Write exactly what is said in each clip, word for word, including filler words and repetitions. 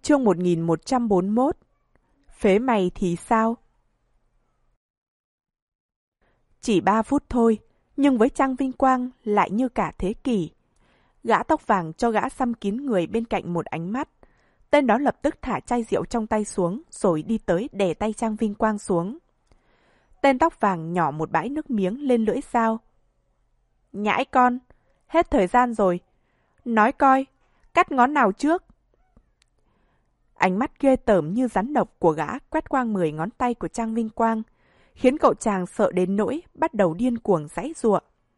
Chương một nghìn một trăm bốn mươi mốt. Phế mày thì sao? Chỉ ba phút thôi, nhưng với Trang Vinh Quang lại như cả thế kỷ. Gã tóc vàng cho gã xăm kín người bên cạnh một ánh mắt. Tên đó lập tức thả chai rượu trong tay xuống, rồi đi tới đè tay Trang Vinh Quang xuống. Tên tóc vàng nhỏ một bãi nước miếng lên lưỡi dao. Nhãi con, hết thời gian rồi. Nói coi, cắt ngón nào trước? Ánh mắt ghê tởm như rắn độc của gã quét qua mười ngón tay của Trang Vinh Quang, khiến cậu chàng sợ đến nỗi bắt đầu điên cuồng giãy giụa.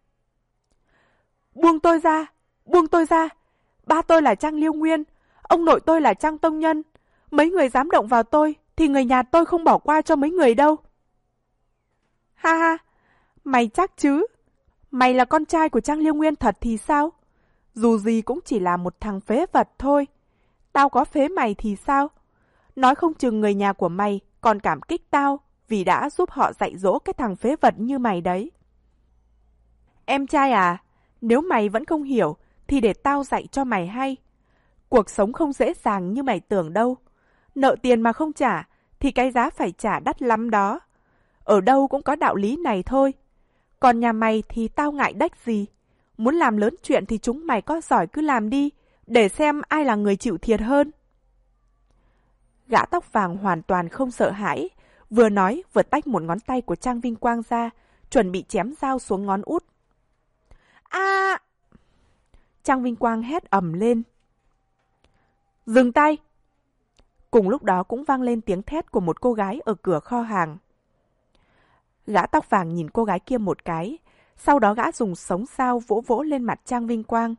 Buông tôi ra! Buông tôi ra! Ba tôi là Trang Liêu Nguyên, ông nội tôi là Trang Tông Nhân. Mấy người dám động vào tôi, thì người nhà tôi không bỏ qua cho mấy người đâu. Ha ha! Mày chắc chứ? Mày là con trai của Trang Liêu Nguyên thật thì sao? Dù gì cũng chỉ là một thằng phế vật thôi. Tao có phế mày thì sao? Nói không chừng người nhà của mày còn cảm kích tao vì đã giúp họ dạy dỗ cái thằng phế vật như mày đấy. Em trai à, nếu mày vẫn không hiểu thì để tao dạy cho mày hay. Cuộc sống không dễ dàng như mày tưởng đâu. Nợ tiền mà không trả thì cái giá phải trả đắt lắm đó. Ở đâu cũng có đạo lý này thôi. Còn nhà mày thì tao ngại đếch gì. Muốn làm lớn chuyện thì chúng mày có giỏi cứ làm đi, để xem ai là người chịu thiệt hơn. Gã tóc vàng hoàn toàn không sợ hãi, vừa nói vừa tách một ngón tay của Trang Vinh Quang ra, chuẩn bị chém dao xuống ngón út. A! À! Trang Vinh Quang hét ầm lên. Dừng tay! Cùng lúc đó cũng vang lên tiếng thét của một cô gái ở cửa kho hàng. Gã tóc vàng nhìn cô gái kia một cái, sau đó gã dùng sống dao vỗ vỗ lên mặt Trang Vinh Quang.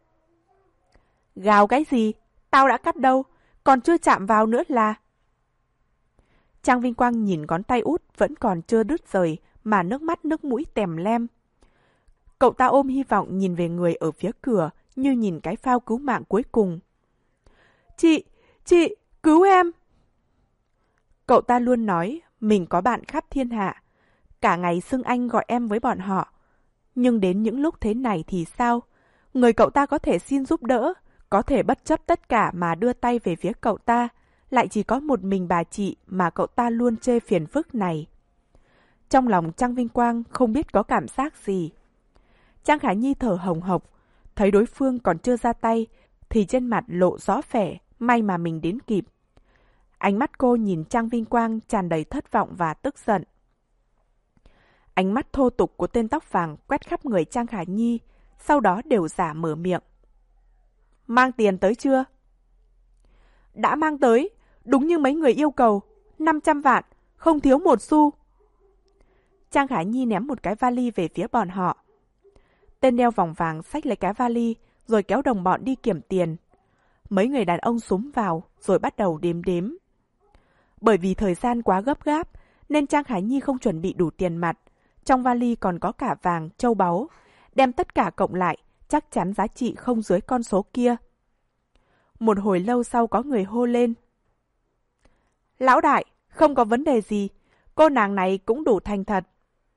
Gào cái gì? Tao đã cắt đâu, còn chưa chạm vào nữa là... Trang Vinh Quang nhìn ngón tay út vẫn còn chưa đứt rời mà nước mắt nước mũi tèm lem. Cậu ta ôm hy vọng nhìn về người ở phía cửa như nhìn cái phao cứu mạng cuối cùng. Chị, chị, cứu em! Cậu ta luôn nói mình có bạn khắp thiên hạ, cả ngày xưng anh gọi em với bọn họ. Nhưng đến những lúc thế này thì sao? Người cậu ta có thể xin giúp đỡ, có thể bất chấp tất cả mà đưa tay về phía cậu ta, lại chỉ có một mình bà chị mà cậu ta luôn chê phiền phức này. Trong lòng Trang Vinh Quang không biết có cảm giác gì. Trang Khả Nhi thở hồng hộc, thấy đối phương còn chưa ra tay, thì trên mặt lộ rõ vẻ, may mà mình đến kịp. Ánh mắt cô nhìn Trang Vinh Quang tràn đầy thất vọng và tức giận. Ánh mắt thô tục của tên tóc vàng quét khắp người Trang Khả Nhi, sau đó đều giả mở miệng. Mang tiền tới chưa? Đã mang tới, đúng như mấy người yêu cầu, năm trăm vạn, không thiếu một xu. Trang Khả Nhi ném một cái vali về phía bọn họ. Tên đeo vòng vàng xách lấy cái vali, rồi kéo đồng bọn đi kiểm tiền. Mấy người đàn ông xúm vào, rồi bắt đầu đếm đếm. Bởi vì thời gian quá gấp gáp, nên Trang Khả Nhi không chuẩn bị đủ tiền mặt. Trong vali còn có cả vàng, châu báu. Đem tất cả cộng lại, chắc chắn giá trị không dưới con số kia. Một hồi lâu sau có người hô lên. Lão đại, không có vấn đề gì. Cô nàng này cũng đủ thành thật.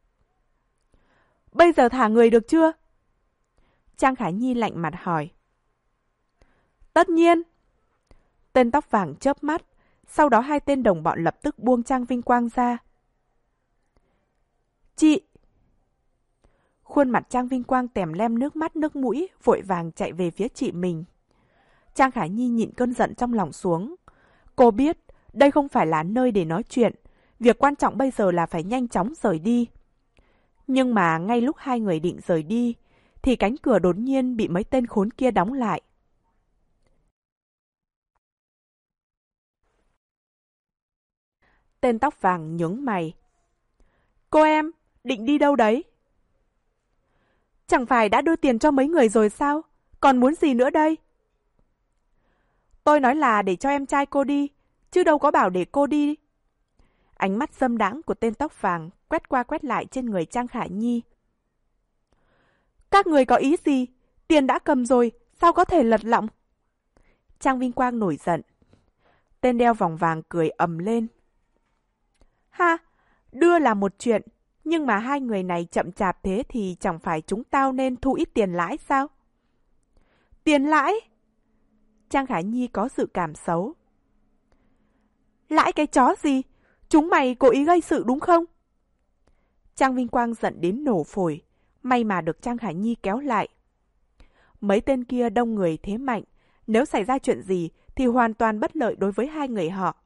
Bây giờ thả người được chưa? Trang Khả Nhi lạnh mặt hỏi. Tất nhiên. Tên tóc vàng chớp mắt. Sau đó hai tên đồng bọn lập tức buông Trang Vinh Quang ra. Chị! Khuôn mặt Trang Vinh Quang tèm lem nước mắt nước mũi, vội vàng chạy về phía chị mình. Trang Khả Nhi nhịn cơn giận trong lòng xuống. Cô biết, đây không phải là nơi để nói chuyện. Việc quan trọng bây giờ là phải nhanh chóng rời đi. Nhưng mà ngay lúc hai người định rời đi, thì cánh cửa đột nhiên bị mấy tên khốn kia đóng lại. Tên tóc vàng nhướng mày. Cô em, định đi đâu đấy? Chẳng phải đã đưa tiền cho mấy người rồi sao? Còn muốn gì nữa đây? Tôi nói là để cho em trai cô đi, chứ đâu có bảo để cô đi. Ánh mắt dâm đãng của tên tóc vàng quét qua quét lại trên người Trang Khả Nhi. Các người có ý gì? Tiền đã cầm rồi, sao có thể lật lọng? Trang Vinh Quang nổi giận. Tên đeo vòng vàng cười ầm lên. Ha, đưa là một chuyện, nhưng mà hai người này chậm chạp thế thì chẳng phải chúng tao nên thu ít tiền lãi sao? Tiền lãi? Trang Khả Nhi có dự cảm xấu. Lãi cái chó gì? Chúng mày cố ý gây sự đúng không? Trang Vinh Quang giận đến nổ phổi, may mà được Trang Khả Nhi kéo lại. Mấy tên kia đông người thế mạnh, nếu xảy ra chuyện gì thì hoàn toàn bất lợi đối với hai người họ.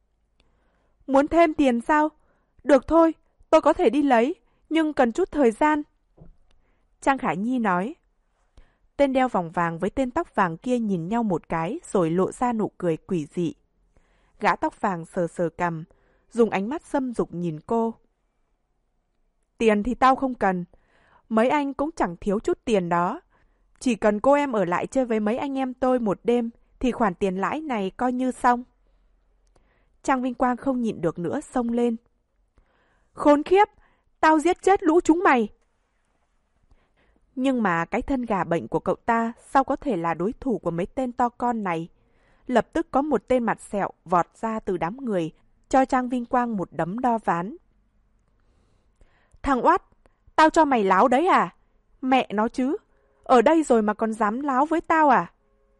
Muốn thêm tiền sao? Được thôi, tôi có thể đi lấy, nhưng cần chút thời gian. Trang Khả Nhi nói. Tên đeo vòng vàng với tên tóc vàng kia nhìn nhau một cái rồi lộ ra nụ cười quỷ dị. Gã tóc vàng sờ sờ cằm, dùng ánh mắt xâm dục nhìn cô. Tiền thì tao không cần, mấy anh cũng chẳng thiếu chút tiền đó. Chỉ cần cô em ở lại chơi với mấy anh em tôi một đêm thì khoản tiền lãi này coi như xong. Trang Vinh Quang không nhịn được nữa xông lên. Khốn khiếp, tao giết chết lũ chúng mày. Nhưng mà cái thân gà bệnh của cậu ta sao có thể là đối thủ của mấy tên to con này? Lập tức có một tên mặt sẹo vọt ra từ đám người, cho Trang Vinh Quang một đấm đo ván. Thằng oát, tao cho mày láo đấy à? Mẹ nó chứ, ở đây rồi mà còn dám láo với tao à?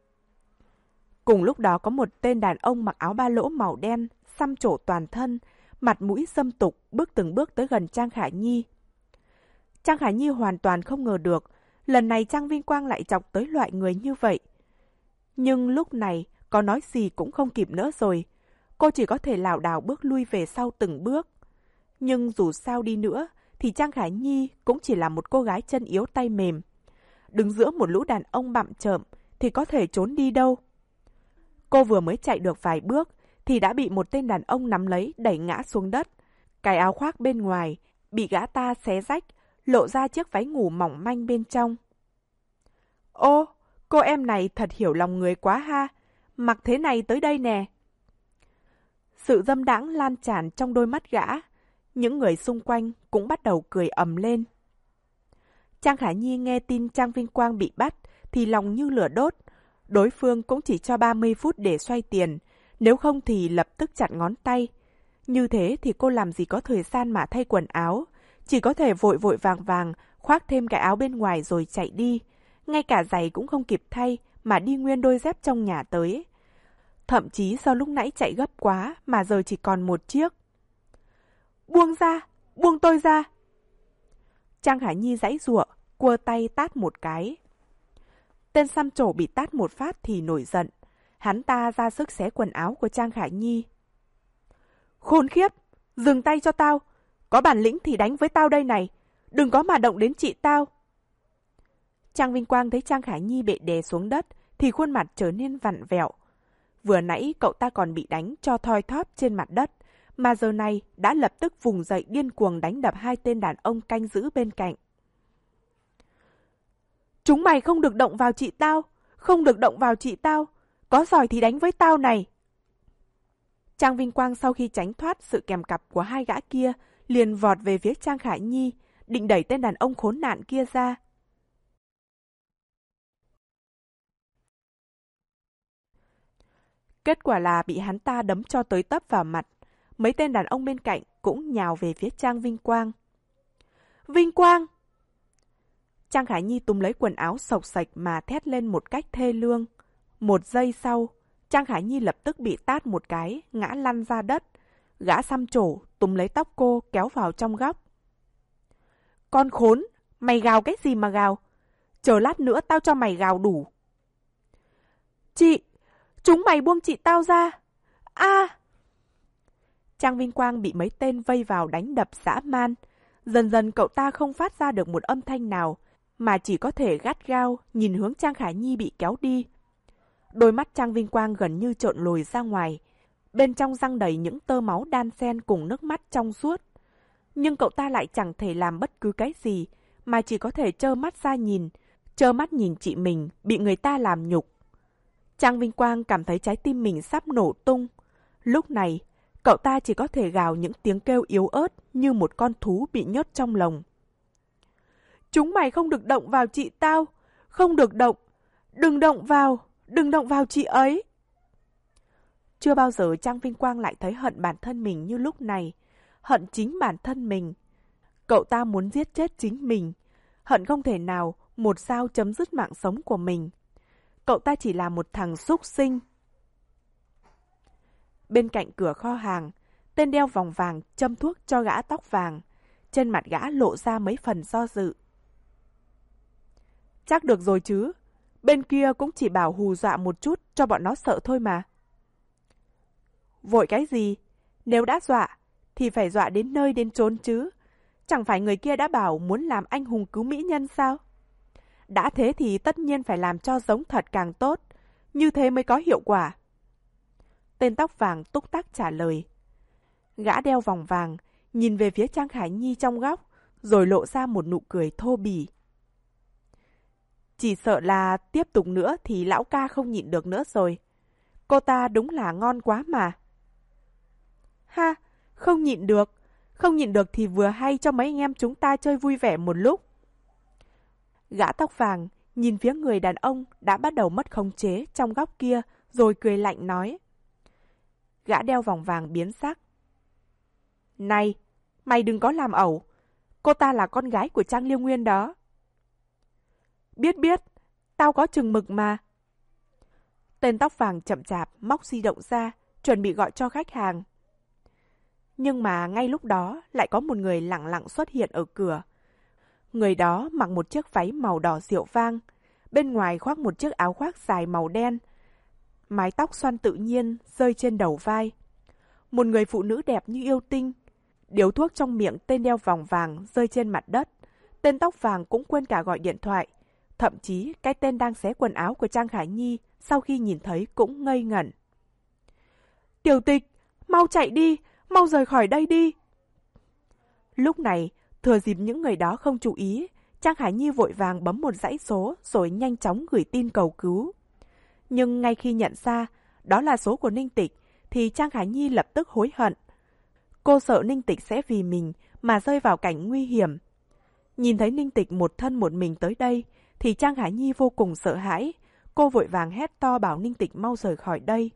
Cùng lúc đó có một tên đàn ông mặc áo ba lỗ màu đen, xăm trổ toàn thân, mặt mũi xâm tục, bước từng bước tới gần Trang Khả Nhi. Trang Khả Nhi hoàn toàn không ngờ được, lần này Trang Vinh Quang lại chọc tới loại người như vậy. Nhưng lúc này, có nói gì cũng không kịp nữa rồi. Cô chỉ có thể lảo đảo bước lui về sau từng bước. Nhưng dù sao đi nữa, thì Trang Khả Nhi cũng chỉ là một cô gái chân yếu tay mềm. Đứng giữa một lũ đàn ông bặm trợm, thì có thể trốn đi đâu. Cô vừa mới chạy được vài bước, thì đã bị một tên đàn ông nắm lấy đẩy ngã xuống đất. Cái áo khoác bên ngoài, bị gã ta xé rách, lộ ra chiếc váy ngủ mỏng manh bên trong. Ô, cô em này thật hiểu lòng người quá ha, mặc thế này tới đây nè. Sự dâm đãng lan tràn trong đôi mắt gã, những người xung quanh cũng bắt đầu cười ầm lên. Trang Khả Nhi nghe tin Trang Vinh Quang bị bắt thì lòng như lửa đốt, đối phương cũng chỉ cho ba mươi phút để xoay tiền, nếu không thì lập tức chặt ngón tay. Như thế thì cô làm gì có thời gian mà thay quần áo, chỉ có thể vội vội vàng vàng khoác thêm cái áo bên ngoài rồi chạy đi. Ngay cả giày cũng không kịp thay mà đi nguyên đôi dép trong nhà tới. Thậm chí do lúc nãy chạy gấp quá mà giờ chỉ còn một chiếc. Buông ra, buông tôi ra. Trang Khả Nhi giãy giụa, cua tay tát một cái. Tên xăm trổ bị tát một phát thì nổi giận. Hắn ta ra sức xé quần áo của Trang Khả Nhi. Khốn khiếp, dừng tay cho tao. Có bản lĩnh thì đánh với tao đây này. Đừng có mà động đến chị tao. Trang Vinh Quang thấy Trang Khả Nhi bị đè xuống đất thì khuôn mặt trở nên vặn vẹo. Vừa nãy cậu ta còn bị đánh cho thoi thóp trên mặt đất, mà giờ này đã lập tức vùng dậy điên cuồng đánh đập hai tên đàn ông canh giữ bên cạnh. Chúng mày không được động vào chị tao, không được động vào chị tao, có giỏi thì đánh với tao này. Trang Vinh Quang sau khi tránh thoát sự kèm cặp của hai gã kia, liền vọt về phía Trang Khả Nhi, định đẩy tên đàn ông khốn nạn kia ra. Kết quả là bị hắn ta đấm cho tới tấp vào mặt. Mấy tên đàn ông bên cạnh cũng nhào về phía Trang Vinh Quang. Vinh Quang! Trang Khả Nhi túm lấy quần áo xộc xệch mà thét lên một cách thê lương. Một giây sau, Trang Khả Nhi lập tức bị tát một cái, ngã lăn ra đất. Gã xăm trổ túm lấy tóc cô kéo vào trong góc. Con khốn! Mày gào cái gì mà gào? Chờ lát nữa tao cho mày gào đủ. Chị! Chúng mày buông chị tao ra! A! À! Trang Vinh Quang bị mấy tên vây vào đánh đập dã man. Dần dần cậu ta không phát ra được một âm thanh nào, mà chỉ có thể gắt gao nhìn hướng Trang Khả Nhi bị kéo đi. Đôi mắt Trang Vinh Quang gần như trộn lồi ra ngoài. Bên trong răng đầy những tơ máu đan xen cùng nước mắt trong suốt. Nhưng cậu ta lại chẳng thể làm bất cứ cái gì, mà chỉ có thể trơ mắt ra nhìn, trơ mắt nhìn chị mình bị người ta làm nhục. Trang Vinh Quang cảm thấy trái tim mình sắp nổ tung. Lúc này, cậu ta chỉ có thể gào những tiếng kêu yếu ớt như một con thú bị nhốt trong lồng. Chúng mày không được động vào chị tao, không được động, đừng động vào, đừng động vào chị ấy. Chưa bao giờ Trang Vinh Quang lại thấy hận bản thân mình như lúc này, hận chính bản thân mình. Cậu ta muốn giết chết chính mình, hận không thể nào một dao chấm dứt mạng sống của mình. Cậu ta chỉ là một thằng súc sinh. Bên cạnh cửa kho hàng, tên đeo vòng vàng châm thuốc cho gã tóc vàng. Trên mặt gã lộ ra mấy phần do dự. Chắc được rồi chứ. Bên kia cũng chỉ bảo hù dọa một chút cho bọn nó sợ thôi mà. Vội cái gì? Nếu đã dọa, thì phải dọa đến nơi đến chốn chứ. Chẳng phải người kia đã bảo muốn làm anh hùng cứu mỹ nhân sao? Đã thế thì tất nhiên phải làm cho giống thật càng tốt. Như thế mới có hiệu quả. Tên tóc vàng túc tắc trả lời. Gã đeo vòng vàng, nhìn về phía Trang Khải Nhi trong góc, rồi lộ ra một nụ cười thô bỉ. Chỉ sợ là tiếp tục nữa thì lão ca không nhịn được nữa rồi. Cô ta đúng là ngon quá mà. Ha, không nhịn được. Không nhịn được thì vừa hay cho mấy anh em chúng ta chơi vui vẻ một lúc. Gã tóc vàng nhìn phía người đàn ông đã bắt đầu mất khống chế trong góc kia, rồi cười lạnh nói. Gã đeo vòng vàng biến sắc. Này, mày đừng có làm ẩu. Cô ta là con gái của Trang Liêu Nguyên đó. Biết biết, tao có chừng mực mà. Tên tóc vàng chậm chạp móc di động ra, chuẩn bị gọi cho khách hàng. Nhưng mà ngay lúc đó lại có một người lặng lặng xuất hiện ở cửa. Người đó mặc một chiếc váy màu đỏ rượu vang, bên ngoài khoác một chiếc áo khoác dài màu đen. Mái tóc xoăn tự nhiên rơi trên đầu vai. Một người phụ nữ đẹp như yêu tinh. Điếu thuốc trong miệng tên đeo vòng vàng rơi trên mặt đất. Tên tóc vàng cũng quên cả gọi điện thoại. Thậm chí cái tên đang xé quần áo của Trang Khải Nhi sau khi nhìn thấy cũng ngây ngẩn. Tiểu Tịch, mau chạy đi, mau rời khỏi đây đi. Lúc này, thừa dịp những người đó không chú ý, Trang Khải Nhi vội vàng bấm một dãy số rồi nhanh chóng gửi tin cầu cứu. Nhưng ngay khi nhận ra đó là số của Ninh Tịch thì Trang Khải Nhi lập tức hối hận. Cô sợ Ninh Tịch sẽ vì mình mà rơi vào cảnh nguy hiểm. Nhìn thấy Ninh Tịch một thân một mình tới đây thì Trang Khải Nhi vô cùng sợ hãi. Cô vội vàng hét to bảo Ninh Tịch mau rời khỏi đây.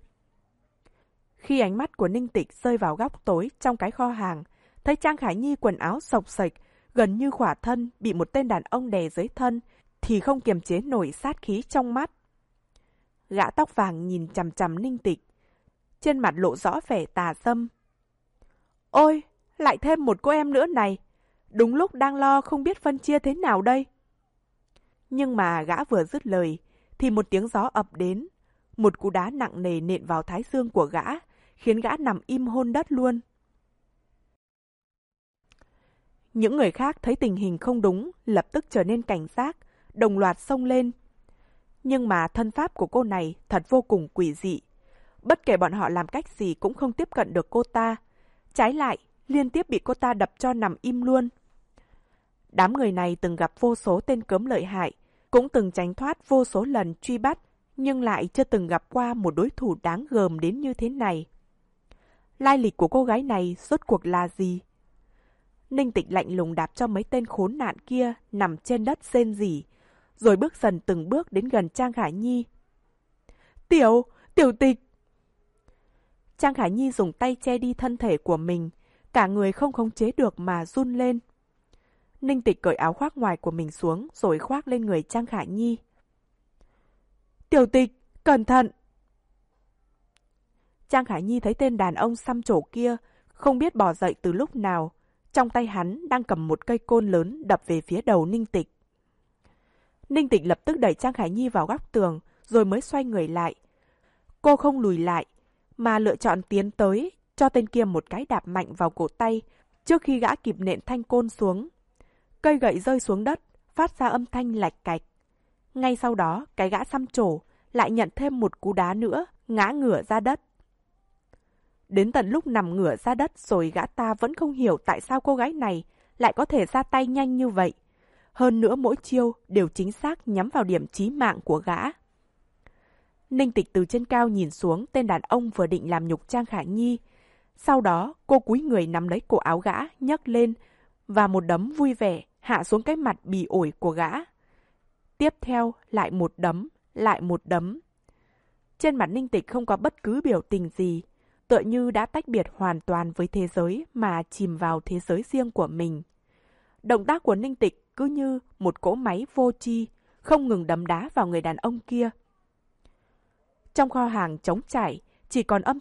Khi ánh mắt của Ninh Tịch rơi vào góc tối trong cái kho hàng, thấy Trang Khải Nhi quần áo xộc xệch, gần như khỏa thân bị một tên đàn ông đè dưới thân, thì không kiềm chế nổi sát khí trong mắt. Gã tóc vàng nhìn chằm chằm Ninh Tịch, trên mặt lộ rõ vẻ tà dâm. Ôi, lại thêm một cô em nữa này, đúng lúc đang lo không biết phân chia thế nào đây. Nhưng mà gã vừa dứt lời, thì một tiếng gió ập đến, một cú đá nặng nề nện vào thái dương của gã, khiến gã nằm im hôn đất luôn. Những người khác thấy tình hình không đúng, lập tức trở nên cảnh giác, đồng loạt xông lên. Nhưng mà thân pháp của cô này thật vô cùng quỷ dị. Bất kể bọn họ làm cách gì cũng không tiếp cận được cô ta. Trái lại, liên tiếp bị cô ta đập cho nằm im luôn. Đám người này từng gặp vô số tên cớm lợi hại, cũng từng tránh thoát vô số lần truy bắt, nhưng lại chưa từng gặp qua một đối thủ đáng gờm đến như thế này. Lai lịch của cô gái này rốt cuộc là gì? Ninh Tịch lạnh lùng đạp cho mấy tên khốn nạn kia nằm trên đất rên rỉ, rồi bước dần từng bước đến gần Trang Khải Nhi. Tiểu, Tiểu Tịch! Trang Khải Nhi dùng tay che đi thân thể của mình, cả người không khống chế được mà run lên. Ninh Tịch cởi áo khoác ngoài của mình xuống rồi khoác lên người Trang Khải Nhi. Tiểu Tịch, cẩn thận! Trang Khải Nhi thấy tên đàn ông xăm trổ kia không biết bò dậy từ lúc nào. Trong tay hắn đang cầm một cây côn lớn đập về phía đầu Ninh Tịch. Ninh Tịch lập tức đẩy Trang Khải Nhi vào góc tường rồi mới xoay người lại. Cô không lùi lại mà lựa chọn tiến tới cho tên kia một cái đạp mạnh vào cổ tay trước khi gã kịp nện thanh côn xuống. Cây gậy rơi xuống đất, phát ra âm thanh lạch cạch. Ngay sau đó, cái gã xăm trổ lại nhận thêm một cú đá nữa, ngã ngửa ra đất. Đến tận lúc nằm ngửa ra đất rồi gã ta vẫn không hiểu tại sao cô gái này lại có thể ra tay nhanh như vậy. Hơn nữa mỗi chiêu đều chính xác nhắm vào điểm chí mạng của gã. Ninh Tịch từ trên cao nhìn xuống tên đàn ông vừa định làm nhục Trang Khải Nhi. Sau đó cô cúi người nắm lấy cổ áo gã, nhấc lên và một đấm vui vẻ hạ xuống cái mặt bì ổi của gã. Tiếp theo lại một đấm, lại một đấm. Trên mặt Ninh Tịch không có bất cứ biểu tình gì, tựa như đã tách biệt hoàn toàn với thế giới mà chìm vào thế giới riêng của mình. Động tác của Ninh Tịch cứ như một cỗ máy vô tri, không ngừng đấm đá vào người đàn ông kia. Trong kho hàng trống trải, chỉ còn âm thanh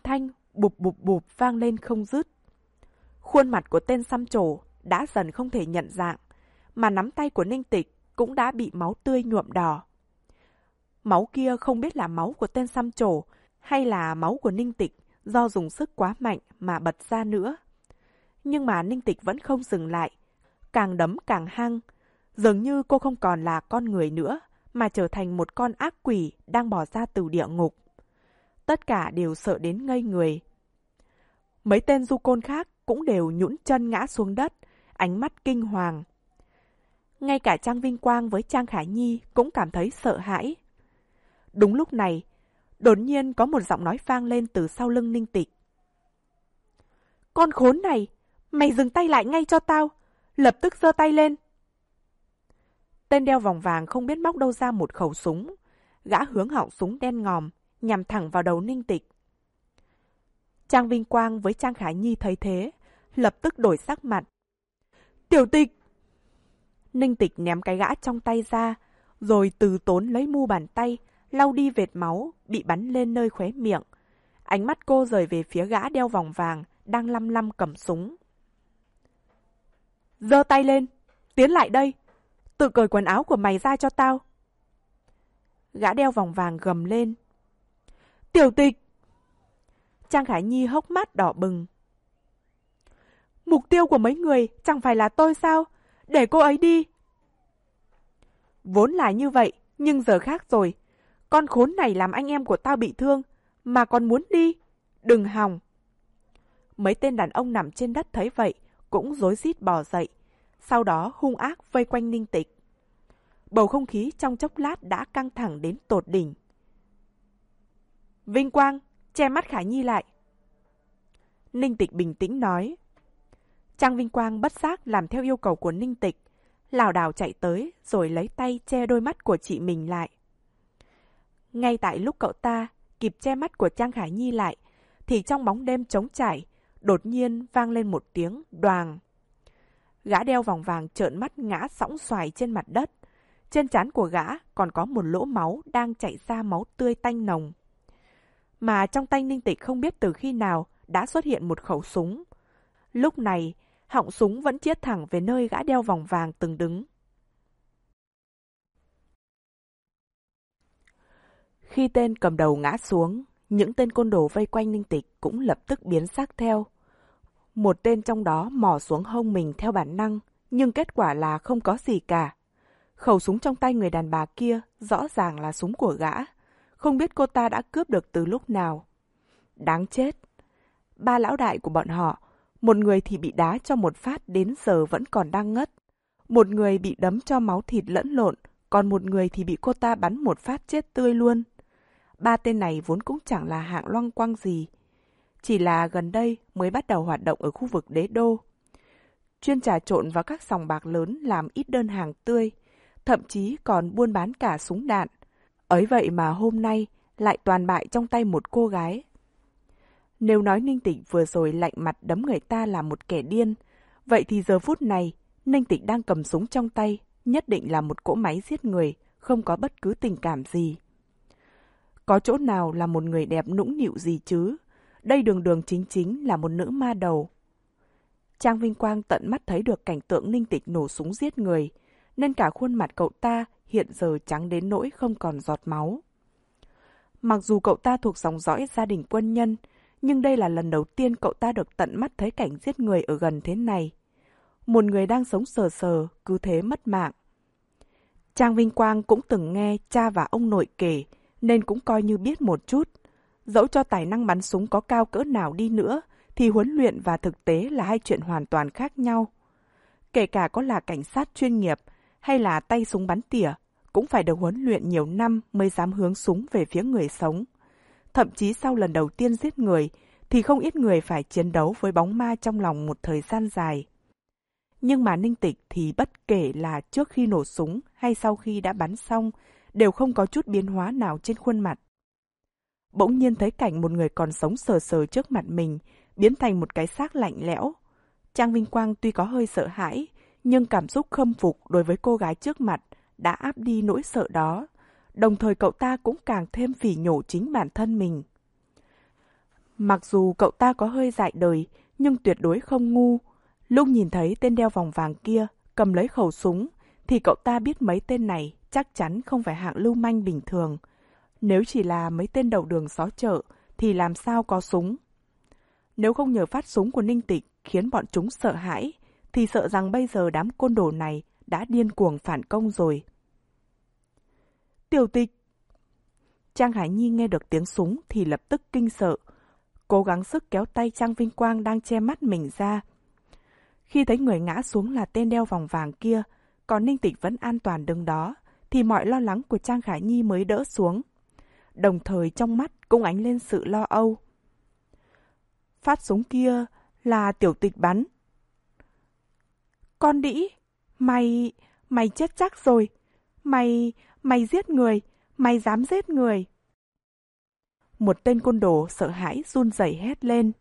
bụp bụp bụp vang lên không dứt. Khuôn mặt của tên xăm trổ đã dần không thể nhận dạng, mà nắm tay của Ninh Tịch cũng đã bị máu tươi nhuộm đỏ. Máu kia không biết là máu của tên xăm trổ hay là máu của Ninh Tịch do dùng sức quá mạnh mà bật ra nữa. Nhưng mà Ninh Tịch vẫn không dừng lại, càng đấm càng hăng. Dường như cô không còn là con người nữa, mà trở thành một con ác quỷ đang bỏ ra từ địa ngục. Tất cả đều sợ đến ngây người. Mấy tên du côn khác cũng đều nhũn chân ngã xuống đất, ánh mắt kinh hoàng. Ngay cả Trang Vinh Quang với Trang Khả Nhi cũng cảm thấy sợ hãi. Đúng lúc này, đột nhiên có một giọng nói vang lên từ sau lưng Ninh Tịch. Con khốn này, mày dừng tay lại ngay cho tao, lập tức giơ tay lên. Tên đeo vòng vàng không biết móc đâu ra một khẩu súng, gã hướng họng súng đen ngòm, nhằm thẳng vào đầu Ninh Tịch. Trang Vinh Quang với Trang Khả Nhi thấy thế, lập tức đổi sắc mặt. Tiểu Tịch! Ninh Tịch ném cái gã trong tay ra, rồi từ tốn lấy mu bàn tay, lau đi vệt máu bị bắn lên nơi khóe miệng. Ánh mắt cô rời về phía gã đeo vòng vàng, đang lăm lăm cầm súng. Giơ tay lên, tiến lại đây, tự cởi quần áo của mày ra cho tao. Gã đeo vòng vàng gầm lên. Tiểu Tịch! Trang Khả Nhi hốc mắt đỏ bừng. Mục tiêu của mấy người chẳng phải là tôi sao? Để cô ấy đi. Vốn là như vậy, nhưng giờ khác rồi. Con khốn này làm anh em của tao bị thương, mà còn muốn đi. Đừng hòng. Mấy tên đàn ông nằm trên đất thấy vậy, cũng rối rít bò dậy. Sau đó hung ác vây quanh Ninh Tịch. Bầu không khí trong chốc lát đã căng thẳng đến tột đỉnh. Vinh Quang, che mắt Khả Nhi lại. Ninh Tịch bình tĩnh nói. Trang Vinh Quang bất giác làm theo yêu cầu của Ninh Tịch, lảo đảo chạy tới rồi lấy tay che đôi mắt của chị mình lại. Ngay tại lúc cậu ta kịp che mắt của Trang Khả Nhi lại, thì trong bóng đêm trống trải, đột nhiên vang lên một tiếng đoàng. Gã đeo vòng vàng trợn mắt ngã sõng xoài trên mặt đất. Trên trán của gã còn có một lỗ máu đang chảy ra máu tươi tanh nồng. Mà trong tay Ninh Tịch không biết từ khi nào đã xuất hiện một khẩu súng. Lúc này, họng súng vẫn chĩa thẳng về nơi gã đeo vòng vàng từng đứng. Khi tên cầm đầu ngã xuống, những tên côn đồ vây quanh Ninh Tịch cũng lập tức biến xác theo. Một tên trong đó mò xuống hông mình theo bản năng, nhưng kết quả là không có gì cả. Khẩu súng trong tay người đàn bà kia rõ ràng là súng của gã. Không biết cô ta đã cướp được từ lúc nào. Đáng chết. Ba lão đại của bọn họ, một người thì bị đá cho một phát đến giờ vẫn còn đang ngất. Một người bị đấm cho máu thịt lẫn lộn, còn một người thì bị cô ta bắn một phát chết tươi luôn. Ba tên này vốn cũng chẳng là hạng loăng quăng gì. Chỉ là gần đây mới bắt đầu hoạt động ở khu vực đế đô. Chuyên trà trộn vào các sòng bạc lớn làm ít đơn hàng tươi, thậm chí còn buôn bán cả súng đạn. Ấy vậy mà hôm nay lại toàn bại trong tay một cô gái. Nếu nói Ninh Tịch vừa rồi lạnh mặt đấm người ta là một kẻ điên, vậy thì giờ phút này Ninh Tịch đang cầm súng trong tay, nhất định là một cỗ máy giết người, không có bất cứ tình cảm gì. Có chỗ nào là một người đẹp nũng nịu gì chứ? Đây đường đường chính chính là một nữ ma đầu. Trang Vinh Quang tận mắt thấy được cảnh tượng Ninh Tịch nổ súng giết người, nên cả khuôn mặt cậu ta hiện giờ trắng đến nỗi không còn giọt máu. Mặc dù cậu ta thuộc dòng dõi gia đình quân nhân, nhưng đây là lần đầu tiên cậu ta được tận mắt thấy cảnh giết người ở gần thế này. Một người đang sống sờ sờ, cứ thế mất mạng. Trang Vinh Quang cũng từng nghe cha và ông nội kể, nên cũng coi như biết một chút. Dẫu cho tài năng bắn súng có cao cỡ nào đi nữa, thì huấn luyện và thực tế là hai chuyện hoàn toàn khác nhau. Kể cả có là cảnh sát chuyên nghiệp hay là tay súng bắn tỉa, cũng phải được huấn luyện nhiều năm mới dám hướng súng về phía người sống. Thậm chí sau lần đầu tiên giết người, thì không ít người phải chiến đấu với bóng ma trong lòng một thời gian dài. Nhưng mà Ninh Tịch thì bất kể là trước khi nổ súng hay sau khi đã bắn xong, đều không có chút biến hóa nào trên khuôn mặt. Bỗng nhiên thấy cảnh một người còn sống sờ sờ trước mặt mình, biến thành một cái xác lạnh lẽo. Trang Vinh Quang tuy có hơi sợ hãi, nhưng cảm xúc khâm phục đối với cô gái trước mặt đã áp đi nỗi sợ đó. Đồng thời cậu ta cũng càng thêm phỉ nhổ chính bản thân mình. Mặc dù cậu ta có hơi dại đời, nhưng tuyệt đối không ngu. Lúc nhìn thấy tên đeo vòng vàng kia cầm lấy khẩu súng, thì cậu ta biết mấy tên này chắc chắn không phải hạng lưu manh bình thường. Nếu chỉ là mấy tên đầu đường xó chợ, thì làm sao có súng. Nếu không nhờ phát súng của Ninh Tịch khiến bọn chúng sợ hãi, thì sợ rằng bây giờ đám côn đồ này đã điên cuồng phản công rồi. Tiểu Tịch! Trang Hải Nhi nghe được tiếng súng thì lập tức kinh sợ, cố gắng sức kéo tay Trang Vinh Quang đang che mắt mình ra. Khi thấy người ngã xuống là tên đeo vòng vàng kia, còn Ninh Tịch vẫn an toàn đứng đó, thì mọi lo lắng của Trang Khải Nhi mới đỡ xuống. Đồng thời trong mắt cũng ánh lên sự lo âu. Phát súng kia là Tiểu Tịch bắn. Con đĩ! Mày... mày chết chắc rồi! Mày... mày giết người! Mày dám giết người! Một tên côn đồ sợ hãi run rẩy hét lên.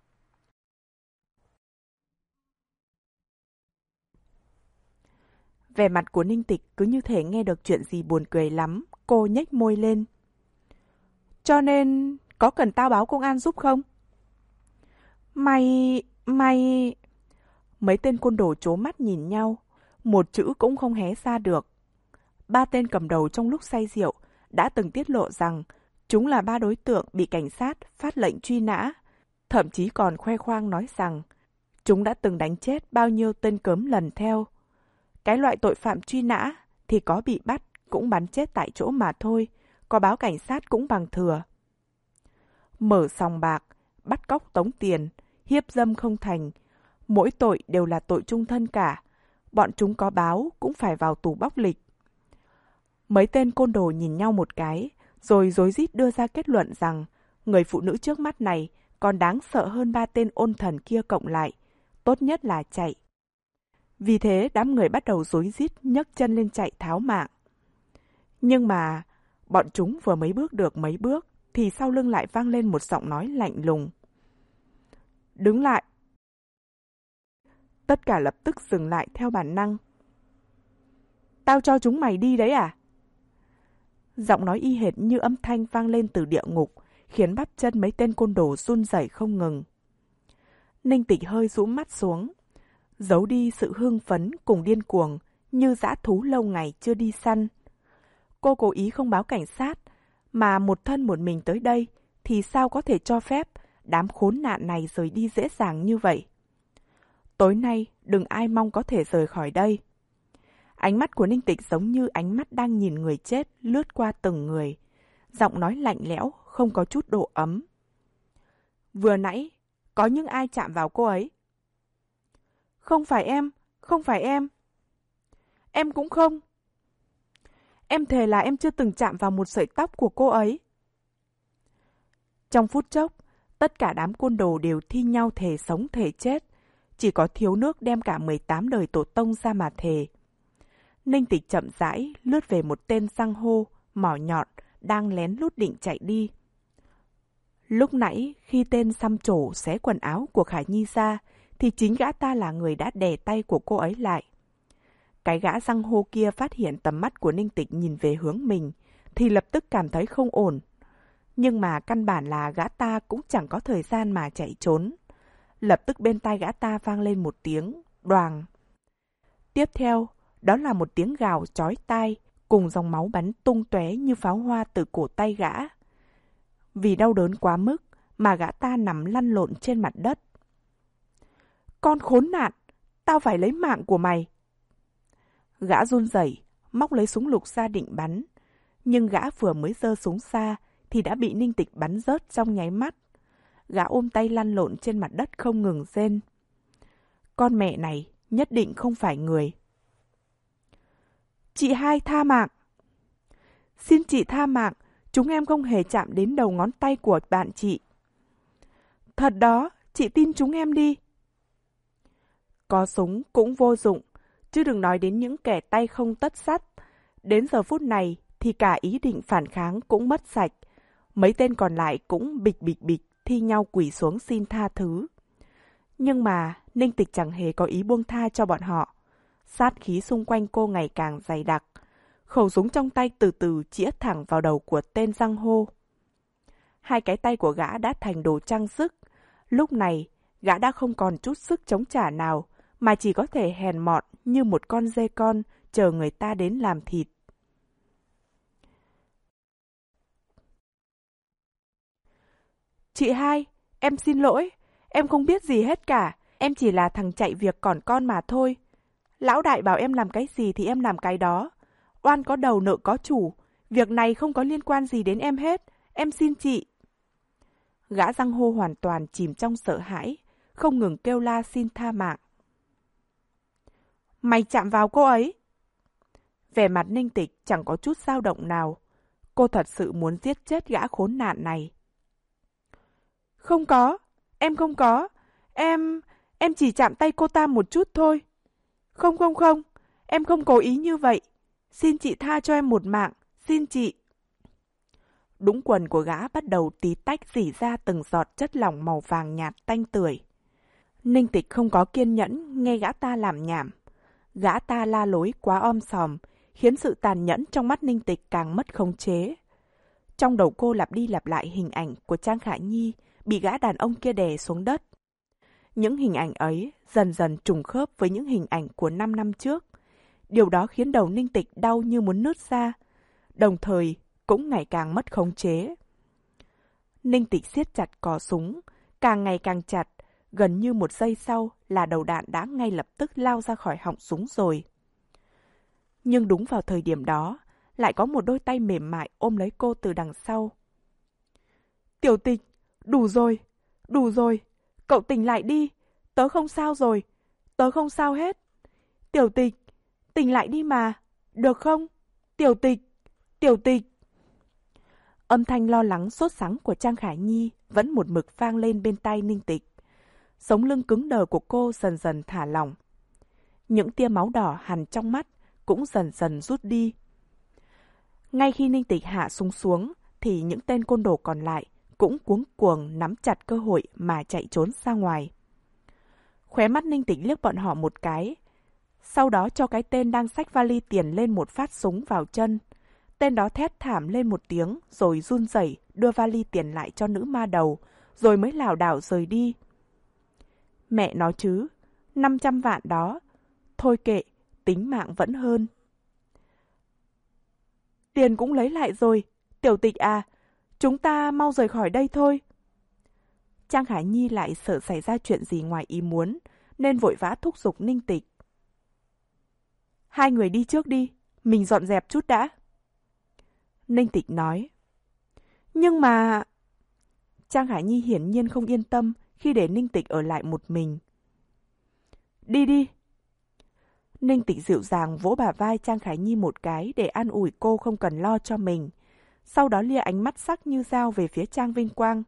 Vẻ mặt của Ninh Tịch cứ như thể nghe được chuyện gì buồn cười lắm, cô nhếch môi lên. Cho nên, có cần tao báo công an giúp không? Mày... mày... Mấy tên côn đồ trố mắt nhìn nhau, một chữ cũng không hé ra được. Ba tên cầm đầu trong lúc say rượu đã từng tiết lộ rằng chúng là ba đối tượng bị cảnh sát phát lệnh truy nã, thậm chí còn khoe khoang nói rằng chúng đã từng đánh chết bao nhiêu tên cớm lần theo. Cái loại tội phạm truy nã thì có bị bắt cũng bắn chết tại chỗ mà thôi, có báo cảnh sát cũng bằng thừa. Mở sòng bạc, bắt cóc tống tiền, hiếp dâm không thành, mỗi tội đều là tội chung thân cả, bọn chúng có báo cũng phải vào tù bóc lịch. Mấy tên côn đồ nhìn nhau một cái, rồi rối rít đưa ra kết luận rằng người phụ nữ trước mắt này còn đáng sợ hơn ba tên ôn thần kia cộng lại, tốt nhất là chạy. Vì thế đám người bắt đầu rối rít nhấc chân lên chạy tháo mạng. Nhưng mà bọn chúng vừa mới bước được mấy bước thì sau lưng lại vang lên một giọng nói lạnh lùng. Đứng lại! Tất cả lập tức dừng lại theo bản năng. Tao cho chúng mày đi đấy à? Giọng nói y hệt như âm thanh vang lên từ địa ngục, khiến bắp chân mấy tên côn đồ run rẩy không ngừng. Ninh Tịch hơi rũ mắt xuống, giấu đi sự hưng phấn cùng điên cuồng như dã thú lâu ngày chưa đi săn. Cô cố ý không báo cảnh sát, mà một thân một mình tới đây thì sao có thể cho phép đám khốn nạn này rời đi dễ dàng như vậy. Tối nay đừng ai mong có thể rời khỏi đây. Ánh mắt của Ninh Tịch giống như ánh mắt đang nhìn người chết lướt qua từng người. Giọng nói lạnh lẽo, không có chút độ ấm. Vừa nãy, có những ai chạm vào cô ấy? Không phải em, không phải em. Em cũng không. Em thề là em chưa từng chạm vào một sợi tóc của cô ấy. Trong phút chốc, tất cả đám côn đồ đều thi nhau thề sống thề chết. Chỉ có thiếu nước đem cả mười tám đời tổ tông ra mà thề. Ninh Tịch chậm rãi lướt về một tên giang hô, mỏ nhọn, đang lén lút định chạy đi. Lúc nãy, khi tên xăm trổ xé quần áo của Khải Nhi ra, thì chính gã ta là người đã đè tay của cô ấy lại. Cái gã giang hô kia phát hiện tầm mắt của Ninh Tịch nhìn về hướng mình, thì lập tức cảm thấy không ổn. Nhưng mà căn bản là gã ta cũng chẳng có thời gian mà chạy trốn. Lập tức bên tai gã ta vang lên một tiếng, đoàng. Tiếp theo, đó là một tiếng gào chói tai, cùng dòng máu bắn tung tóe như pháo hoa từ cổ tay gã. Vì đau đớn quá mức mà gã ta nằm lăn lộn trên mặt đất. Con khốn nạn, tao phải lấy mạng của mày. Gã run rẩy, móc lấy súng lục ra định bắn. Nhưng gã vừa mới giơ súng ra thì đã bị Ninh Tịch bắn rớt trong nháy mắt. Gã ôm tay lăn lộn trên mặt đất không ngừng rên. Con mẹ này nhất định không phải người. Chị hai tha mạng. Xin chị tha mạng, chúng em không hề chạm đến đầu ngón tay của bạn chị. Thật đó, chị tin chúng em đi. Có súng cũng vô dụng, chứ đừng nói đến những kẻ tay không tất sắt. Đến giờ phút này thì cả ý định phản kháng cũng mất sạch. Mấy tên còn lại cũng bịch bịch bịch thi nhau quỳ xuống xin tha thứ. Nhưng mà Ninh Tịch chẳng hề có ý buông tha cho bọn họ. Sát khí xung quanh cô ngày càng dày đặc. Khẩu súng trong tay từ từ chĩa thẳng vào đầu của tên giang hô. Hai cái tay của gã đã thành đồ trang sức. Lúc này, gã đã không còn chút sức chống trả nào, mà chỉ có thể hèn mọn như một con dê con chờ người ta đến làm thịt. Chị hai, em xin lỗi, em không biết gì hết cả, em chỉ là thằng chạy việc còn con mà thôi. Lão đại bảo em làm cái gì thì em làm cái đó. Oan có đầu nợ có chủ, việc này không có liên quan gì đến em hết, em xin chị. Gã giang hô hoàn toàn chìm trong sợ hãi, không ngừng kêu la xin tha mạng. Mày chạm vào cô ấy. Vẻ mặt Ninh Tịch chẳng có chút dao động nào. Cô thật sự muốn giết chết gã khốn nạn này. Không có, em không có. Em... em chỉ chạm tay cô ta một chút thôi. Không không không, em không cố ý như vậy. Xin chị tha cho em một mạng, xin chị. Đũng quần của gã bắt đầu tí tách rỉ ra từng giọt chất lỏng màu vàng nhạt tanh tưởi. Ninh Tịch không có kiên nhẫn nghe gã ta làm nhảm. Gã ta la lối quá om sòm, khiến sự tàn nhẫn trong mắt Ninh Tịch càng mất khống chế. Trong đầu cô lặp đi lặp lại hình ảnh của Trang Khả Nhi bị gã đàn ông kia đè xuống đất. Những hình ảnh ấy dần dần trùng khớp với những hình ảnh của năm năm trước. Điều đó khiến đầu Ninh Tịch đau như muốn nứt ra, đồng thời cũng ngày càng mất khống chế. Ninh Tịch siết chặt cò súng, càng ngày càng chặt, gần như một giây sau là đầu đạn đã ngay lập tức lao ra khỏi họng súng rồi. Nhưng đúng vào thời điểm đó, lại có một đôi tay mềm mại ôm lấy cô từ đằng sau. Tiểu Tịch, đủ rồi, đủ rồi, cậu tỉnh lại đi, tớ không sao rồi, tớ không sao hết. Tiểu Tịch, tỉnh lại đi mà, được không? Tiểu Tịch, Tiểu Tịch. Âm thanh lo lắng sốt sắng của Trang Khả Nhi vẫn một mực vang lên bên tai Ninh Tịch. Sống lưng cứng đờ của cô dần dần thả lỏng. Những tia máu đỏ hằn trong mắt cũng dần dần rút đi. Ngay khi Ninh Tịch hạ súng xuống, thì những tên côn đồ còn lại cũng cuống cuồng nắm chặt cơ hội mà chạy trốn ra ngoài. Khóe mắt Ninh Tịch liếc bọn họ một cái, sau đó cho cái tên đang xách vali tiền lên một phát súng vào chân. Tên đó thét thảm lên một tiếng, rồi run rẩy đưa vali tiền lại cho nữ ma đầu, rồi mới lảo đảo rời đi. Mẹ nói chứ, năm trăm vạn đó, thôi kệ, tính mạng vẫn hơn. Tiền cũng lấy lại rồi, Tiểu Tịch à, chúng ta mau rời khỏi đây thôi. Trang Khả Nhi lại sợ xảy ra chuyện gì ngoài ý muốn, nên vội vã thúc giục Ninh Tịch. Hai người đi trước đi, mình dọn dẹp chút đã. Ninh Tịch nói. Nhưng mà... Trang Khả Nhi hiển nhiên không yên tâm khi để Ninh Tịch ở lại một mình. Đi đi. Ninh Tịch dịu dàng vỗ bả vai Trang Khả Nhi một cái để an ủi cô không cần lo cho mình. Sau đó lia ánh mắt sắc như dao về phía Trang Vinh Quang.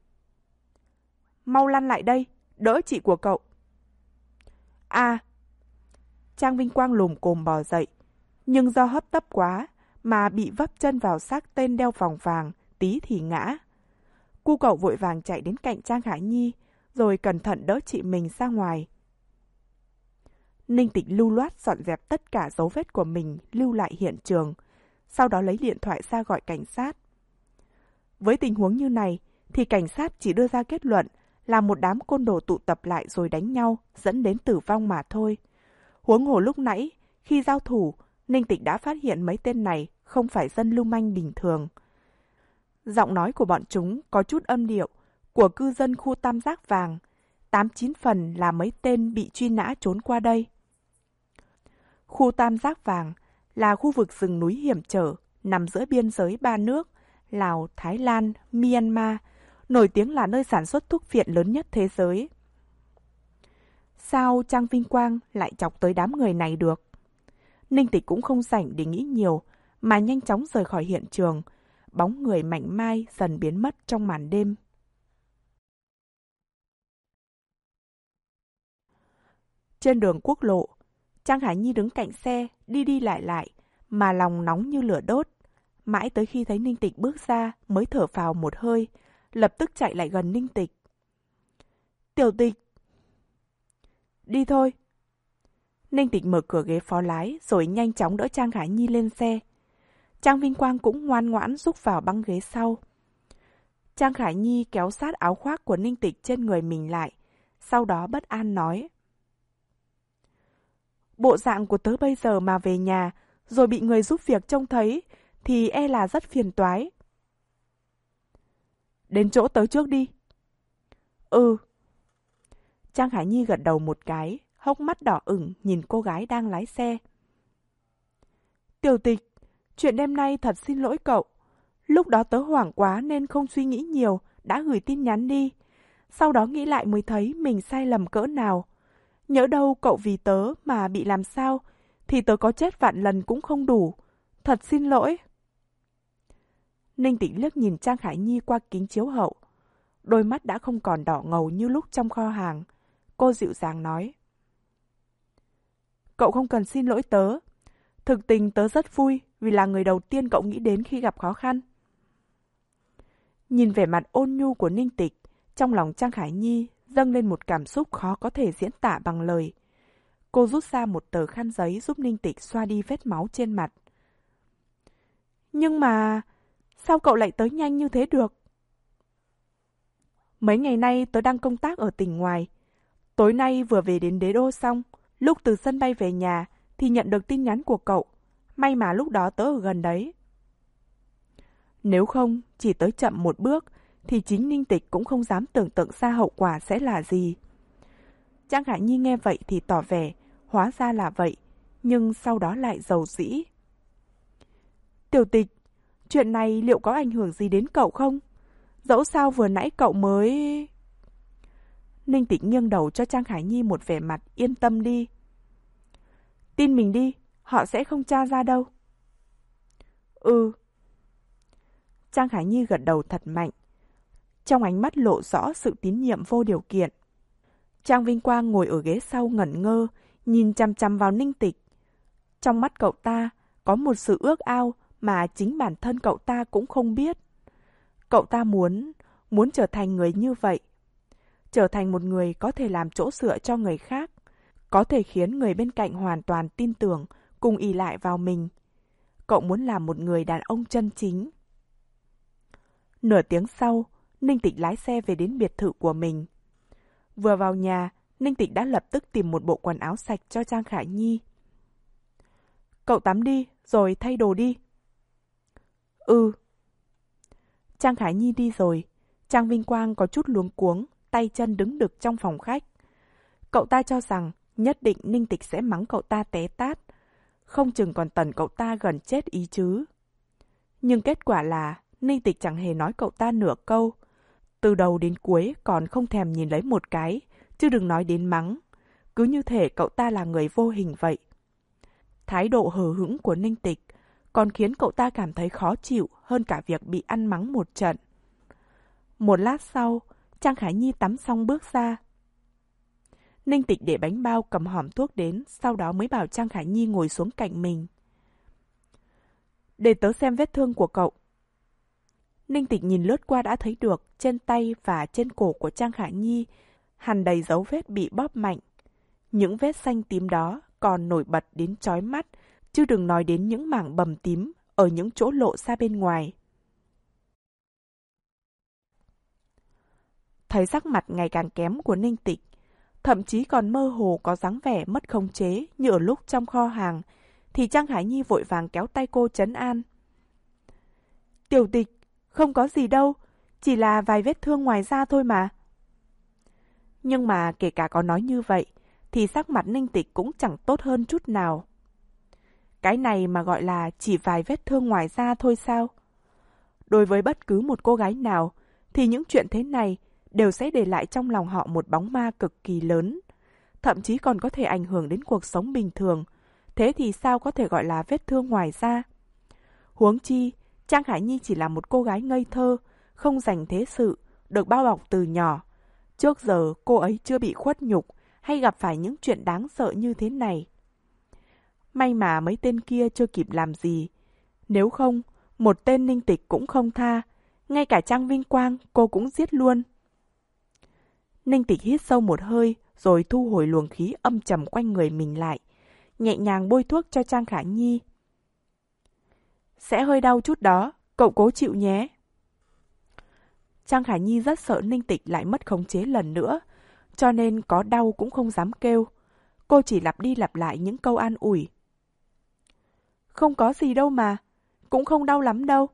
Mau lăn lại đây, đỡ chị của cậu. À! Trang Vinh Quang lồm cồm bò dậy, nhưng do hấp tấp quá mà bị vấp chân vào xác tên đeo vòng vàng, tí thì ngã. Cu cậu vội vàng chạy đến cạnh Trang Khả Nhi, rồi cẩn thận đỡ chị mình ra ngoài. Ninh Tịch lưu loát dọn dẹp tất cả dấu vết của mình lưu lại hiện trường, sau đó lấy điện thoại ra gọi cảnh sát. Với tình huống như này, thì cảnh sát chỉ đưa ra kết luận là một đám côn đồ tụ tập lại rồi đánh nhau, dẫn đến tử vong mà thôi. Huống hồ lúc nãy, khi giao thủ, Ninh Tịch đã phát hiện mấy tên này không phải dân lưu manh bình thường. Giọng nói của bọn chúng có chút âm điệu của cư dân khu Tam Giác Vàng, tám chín phần là mấy tên bị truy nã trốn qua đây. Khu Tam Giác Vàng là khu vực rừng núi hiểm trở, nằm giữa biên giới ba nước, Lào, Thái Lan, Myanmar, nổi tiếng là nơi sản xuất thuốc phiện lớn nhất thế giới. Sao Trang Vinh Quang lại chọc tới đám người này được? Ninh Tịch cũng không rảnh để nghĩ nhiều, mà nhanh chóng rời khỏi hiện trường. Bóng người mảnh mai dần biến mất trong màn đêm. Trên đường quốc lộ, Trang Khả Nhi đứng cạnh xe, đi đi lại lại, mà lòng nóng như lửa đốt. Mãi tới khi thấy Ninh Tịch bước ra mới thở phào một hơi, lập tức chạy lại gần Ninh Tịch. Tiểu Tịch! Đi thôi! Ninh Tịch mở cửa ghế phó lái rồi nhanh chóng đỡ Trang Khả Nhi lên xe. Trang Vinh Quang cũng ngoan ngoãn rúc vào băng ghế sau. Trang Khải Nhi kéo sát áo khoác của Ninh Tịch trên người mình lại, sau đó bất an nói. Bộ dạng của tớ bây giờ mà về nhà, rồi bị người giúp việc trông thấy, thì e là rất phiền toái. Đến chỗ tớ trước đi. Ừ. Trang Khải Nhi gật đầu một cái, hốc mắt đỏ ửng nhìn cô gái đang lái xe. Tiểu Tịch, chuyện đêm nay thật xin lỗi cậu. Lúc đó tớ hoảng quá nên không suy nghĩ nhiều, đã gửi tin nhắn đi. Sau đó nghĩ lại mới thấy mình sai lầm cỡ nào. Nhỡ đâu cậu vì tớ mà bị làm sao, thì tớ có chết vạn lần cũng không đủ. Thật xin lỗi. Ninh Tịch liếc nhìn Trang Khải Nhi qua kính chiếu hậu. Đôi mắt đã không còn đỏ ngầu như lúc trong kho hàng. Cô dịu dàng nói. Cậu không cần xin lỗi tớ. Thực tình tớ rất vui vì là người đầu tiên cậu nghĩ đến khi gặp khó khăn. Nhìn vẻ mặt ôn nhu của Ninh Tịch, trong lòng Trang Khải Nhi dâng lên một cảm xúc khó có thể diễn tả bằng lời. Cô rút ra một tờ khăn giấy giúp Ninh Tịch xoa đi vết máu trên mặt. Nhưng mà... sao cậu lại tới nhanh như thế được? Mấy ngày nay tớ đang công tác ở tỉnh ngoài. Tối nay vừa về đến Đế Đô xong, lúc từ sân bay về nhà thì nhận được tin nhắn của cậu. May mà lúc đó tớ ở gần đấy. Nếu không, chỉ tới chậm một bước, thì chính Ninh Tịch cũng không dám tưởng tượng ra hậu quả sẽ là gì. Trang Khải Nhi nghe vậy thì tỏ vẻ, hóa ra là vậy, nhưng sau đó lại dầu dĩ. Tiểu Tịch, chuyện này liệu có ảnh hưởng gì đến cậu không? Dẫu sao vừa nãy cậu mới... Ninh Tịch nghiêng đầu cho Trang Khải Nhi một vẻ mặt yên tâm đi. Tin mình đi, họ sẽ không tra ra đâu. Ừ. Trang Khải Nhi gật đầu thật mạnh. Trong ánh mắt lộ rõ sự tín nhiệm vô điều kiện. Trang Vinh Quang ngồi ở ghế sau ngẩn ngơ, nhìn chằm chằm vào Ninh Tịch. Trong mắt cậu ta có một sự ước ao mà chính bản thân cậu ta cũng không biết. Cậu ta muốn, muốn trở thành người như vậy. Trở thành một người có thể làm chỗ dựa cho người khác, có thể khiến người bên cạnh hoàn toàn tin tưởng, cùng ỷ lại vào mình. Cậu muốn làm một người đàn ông chân chính. Nửa tiếng sau, Ninh Tịch lái xe về đến biệt thự của mình. Vừa vào nhà, Ninh Tịch đã lập tức tìm một bộ quần áo sạch cho Trang Khải Nhi. Cậu tắm đi, rồi thay đồ đi. Ừ. Trang Khải Nhi đi rồi, Trang Vinh Quang có chút luống cuống, tay chân đứng đực trong phòng khách. Cậu ta cho rằng nhất định Ninh Tịch sẽ mắng cậu ta té tát, không chừng còn tẩn cậu ta gần chết ý chứ. Nhưng kết quả là Ninh Tịch chẳng hề nói cậu ta nửa câu. Từ đầu đến cuối còn không thèm nhìn lấy một cái, chứ đừng nói đến mắng. Cứ như thể cậu ta là người vô hình vậy. Thái độ hờ hững của Ninh Tịch còn khiến cậu ta cảm thấy khó chịu hơn cả việc bị ăn mắng một trận. Một lát sau, Trang Khải Nhi tắm xong bước ra. Ninh Tịch để bánh bao cầm hòm thuốc đến, sau đó mới bảo Trang Khải Nhi ngồi xuống cạnh mình. Để tớ xem vết thương của cậu. Ninh Tịch nhìn lướt qua đã thấy được trên tay và trên cổ của Trang Khải Nhi hằn đầy dấu vết bị bóp mạnh. Những vết xanh tím đó còn nổi bật đến chói mắt, chứ đừng nói đến những mảng bầm tím ở những chỗ lộ ra bên ngoài. Thấy sắc mặt ngày càng kém của Ninh Tịch, thậm chí còn mơ hồ có dáng vẻ mất khống chế như ở lúc trong kho hàng, thì Trang Khải Nhi vội vàng kéo tay cô trấn an. Tiểu Tịch, không có gì đâu, chỉ là vài vết thương ngoài da thôi mà. Nhưng mà kể cả có nói như vậy, thì sắc mặt Ninh Tịch cũng chẳng tốt hơn chút nào. Cái này mà gọi là chỉ vài vết thương ngoài da thôi sao? Đối với bất cứ một cô gái nào, thì những chuyện thế này đều sẽ để lại trong lòng họ một bóng ma cực kỳ lớn. Thậm chí còn có thể ảnh hưởng đến cuộc sống bình thường. Thế thì sao có thể gọi là vết thương ngoài da? Huống chi, Trang Khải Nhi chỉ là một cô gái ngây thơ, không dành thế sự, được bao bọc từ nhỏ. Trước giờ cô ấy chưa bị khuất nhục hay gặp phải những chuyện đáng sợ như thế này. May mà mấy tên kia chưa kịp làm gì. Nếu không, một tên Ninh Tịch cũng không tha. Ngay cả Trang Vinh Quang cô cũng giết luôn. Ninh Tịch hít sâu một hơi rồi thu hồi luồng khí âm trầm quanh người mình lại. Nhẹ nhàng bôi thuốc cho Trang Khải Nhi. Sẽ hơi đau chút đó, cậu cố chịu nhé. Trang Khải Nhi rất sợ Ninh Tịch lại mất khống chế lần nữa, cho nên có đau cũng không dám kêu. Cô chỉ lặp đi lặp lại những câu an ủi. Không có gì đâu mà, cũng không đau lắm đâu.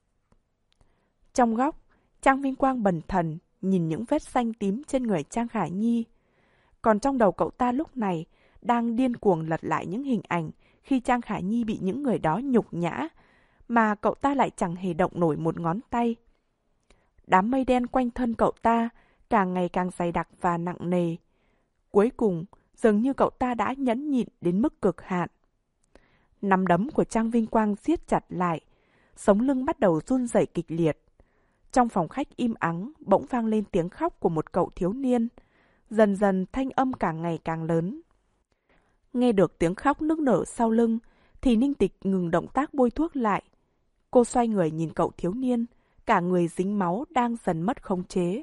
Trong góc, Trang Vinh Quang bần thần nhìn những vết xanh tím trên người Trang Khải Nhi. Còn trong đầu cậu ta lúc này đang điên cuồng lật lại những hình ảnh khi Trang Khải Nhi bị những người đó nhục nhã, mà cậu ta lại chẳng hề động nổi một ngón tay. Đám mây đen quanh thân cậu ta càng ngày càng dày đặc và nặng nề. Cuối cùng, dường như cậu ta đã nhẫn nhịn đến mức cực hạn. Nắm đấm của Trang Vinh Quang siết chặt lại, sống lưng bắt đầu run rẩy kịch liệt. Trong phòng khách im ắng, bỗng vang lên tiếng khóc của một cậu thiếu niên. Dần dần thanh âm càng ngày càng lớn. Nghe được tiếng khóc nức nở sau lưng, thì Ninh Tịch ngừng động tác bôi thuốc lại. Cô xoay người nhìn cậu thiếu niên, cả người dính máu đang dần mất khống chế.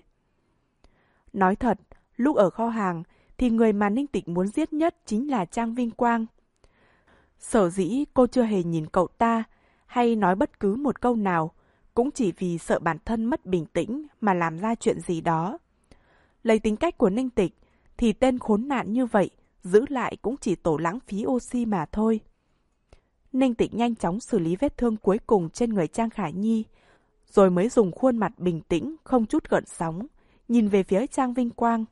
Nói thật, lúc ở kho hàng, thì người mà Ninh Tịch muốn giết nhất chính là Trang Vinh Quang. Sở dĩ cô chưa hề nhìn cậu ta, hay nói bất cứ một câu nào, cũng chỉ vì sợ bản thân mất bình tĩnh mà làm ra chuyện gì đó. Lấy tính cách của Ninh Tịch, thì tên khốn nạn như vậy, giữ lại cũng chỉ tổ lãng phí oxy mà thôi. Ninh Tịch nhanh chóng xử lý vết thương cuối cùng trên người Trang Khải Nhi, rồi mới dùng khuôn mặt bình tĩnh, không chút gợn sóng, nhìn về phía Trang Vinh Quang.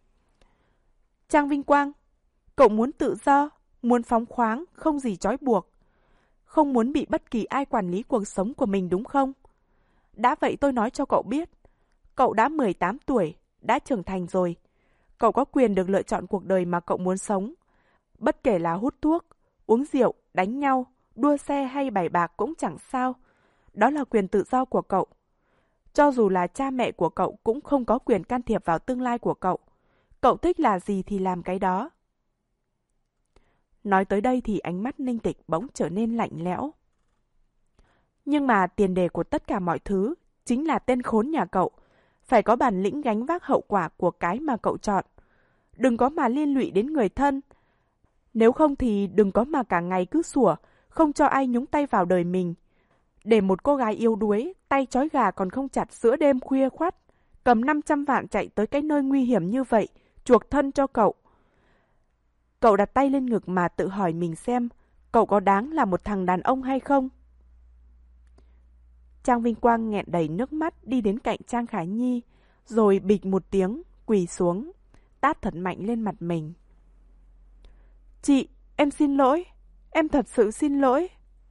Trang Vinh Quang, cậu muốn tự do, muốn phóng khoáng, không gì trói buộc. Không muốn bị bất kỳ ai quản lý cuộc sống của mình đúng không? Đã vậy tôi nói cho cậu biết, cậu đã mười tám tuổi, đã trưởng thành rồi. Cậu có quyền được lựa chọn cuộc đời mà cậu muốn sống. Bất kể là hút thuốc, uống rượu, đánh nhau, đua xe hay bày bạc cũng chẳng sao. Đó là quyền tự do của cậu. Cho dù là cha mẹ của cậu cũng không có quyền can thiệp vào tương lai của cậu. Cậu thích là gì thì làm cái đó. Nói tới đây thì ánh mắt Ninh Tịch bỗng trở nên lạnh lẽo. Nhưng mà tiền đề của tất cả mọi thứ chính là tên khốn nhà cậu. Phải có bản lĩnh gánh vác hậu quả của cái mà cậu chọn. Đừng có mà liên lụy đến người thân. Nếu không thì đừng có mà cả ngày cứ sủa, không cho ai nhúng tay vào đời mình. Để một cô gái yếu đuối, tay trói gà còn không chặt giữa đêm khuya khoắt, cầm năm trăm vạn chạy tới cái nơi nguy hiểm như vậy, chuộc thân cho cậu. Cậu đặt tay lên ngực mà tự hỏi mình xem, cậu có đáng là một thằng đàn ông hay không? Trang Vinh Quang nghẹn đầy nước mắt đi đến cạnh Trang Khải Nhi, rồi bịch một tiếng, quỳ xuống, tát thật mạnh lên mặt mình. Chị, em xin lỗi, em thật sự xin lỗi.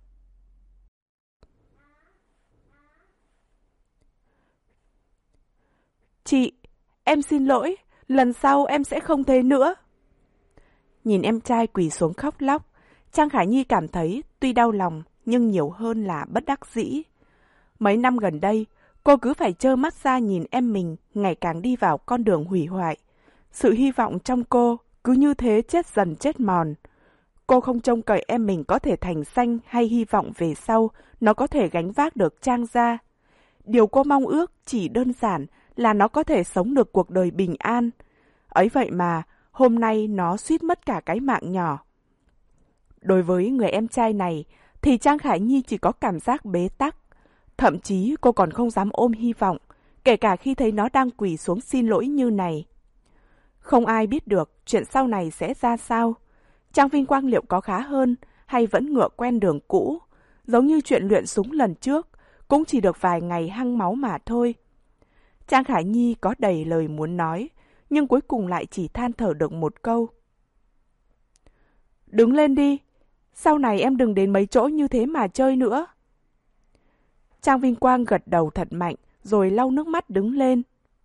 Chị, em xin lỗi, lần sau em sẽ không thế nữa. Nhìn em trai quỳ xuống khóc lóc, Trang Khải Nhi cảm thấy tuy đau lòng nhưng nhiều hơn là bất đắc dĩ. Mấy năm gần đây, cô cứ phải trơ mắt ra nhìn em mình ngày càng đi vào con đường hủy hoại. Sự hy vọng trong cô cứ như thế chết dần chết mòn. Cô không trông cậy em mình có thể thành xanh hay hy vọng về sau nó có thể gánh vác được Trang gia. Điều cô mong ước chỉ đơn giản là nó có thể sống được cuộc đời bình an. Ấy vậy mà, hôm nay nó suýt mất cả cái mạng nhỏ. Đối với người em trai này, thì Trang Khải Nhi chỉ có cảm giác bế tắc. Thậm chí cô còn không dám ôm hy vọng, kể cả khi thấy nó đang quỳ xuống xin lỗi như này. Không ai biết được chuyện sau này sẽ ra sao. Trang Vinh Quang liệu có khá hơn hay vẫn ngựa quen đường cũ, giống như chuyện luyện súng lần trước, cũng chỉ được vài ngày hăng máu mà thôi. Trang Khải Nhi có đầy lời muốn nói, nhưng cuối cùng lại chỉ than thở được một câu. Đứng lên đi, sau này em đừng đến mấy chỗ như thế mà chơi nữa. Trang Vinh Quang gật đầu thật mạnh, rồi lau nước mắt đứng lên.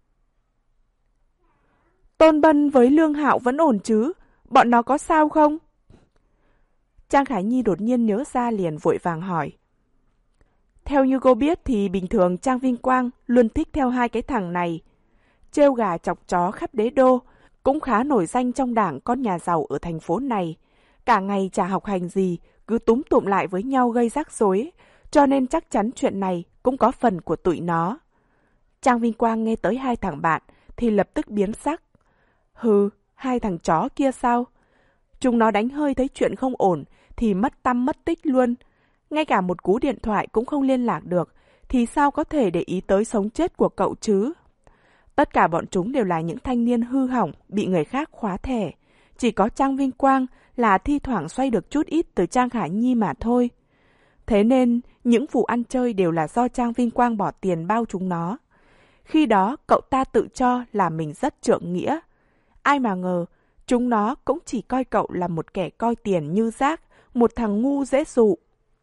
Tôn Bân với Lương Hạo vẫn ổn chứ? Bọn nó có sao không? Trang Khải Nhi đột nhiên nhớ ra liền vội vàng hỏi. Theo như cô biết thì bình thường Trang Vinh Quang luôn thích theo hai cái thằng này. Trêu gà chọc chó khắp đế đô, cũng khá nổi danh trong đảng con nhà giàu ở thành phố này. Cả ngày chả học hành gì, cứ túm tụm lại với nhau gây rắc rối, cho nên chắc chắn chuyện này cũng có phần của tụi nó. Trang Vinh Quang nghe tới hai thằng bạn thì lập tức biến sắc. Hừ, hai thằng chó kia sao? Chúng nó đánh hơi thấy chuyện không ổn thì mất tăm mất tích luôn. Ngay cả một cú điện thoại cũng không liên lạc được, thì sao có thể để ý tới sống chết của cậu chứ? Tất cả bọn chúng đều là những thanh niên hư hỏng, bị người khác khóa thẻ. Chỉ có Trang Vinh Quang là thi thoảng xoay được chút ít từ Trang Khả Nhi mà thôi. Thế nên, những vụ ăn chơi đều là do Trang Vinh Quang bỏ tiền bao chúng nó. Khi đó, cậu ta tự cho là mình rất trượng nghĩa. Ai mà ngờ, chúng nó cũng chỉ coi cậu là một kẻ coi tiền như rác, một thằng ngu dễ dụ.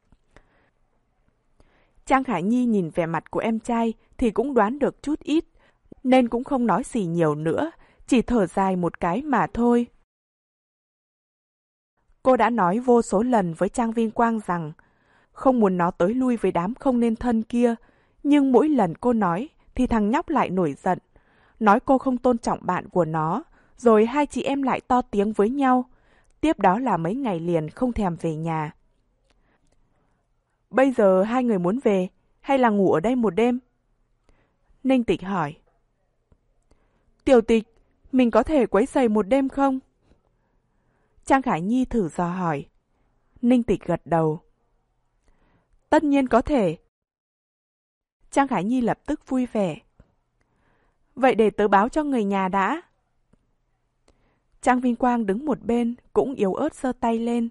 Trang Khả Nhi nhìn vẻ mặt của em trai thì cũng đoán được chút ít, nên cũng không nói gì nhiều nữa, chỉ thở dài một cái mà thôi. Cô đã nói vô số lần với Trang Vinh Quang rằng không muốn nó tới lui với đám không nên thân kia, nhưng mỗi lần cô nói thì thằng nhóc lại nổi giận, nói cô không tôn trọng bạn của nó, rồi hai chị em lại to tiếng với nhau. Tiếp đó là mấy ngày liền không thèm về nhà. Bây giờ hai người muốn về, hay là ngủ ở đây một đêm? Ninh Tịch hỏi. Tiểu Tịch, mình có thể quấy rầy một đêm không? Trang Khả Nhi thử dò hỏi. Ninh Tịch gật đầu. Tất nhiên có thể. Trang Khả Nhi lập tức vui vẻ. Vậy để tớ báo cho người nhà đã. Trang Vinh Quang đứng một bên, cũng yếu ớt giơ tay lên.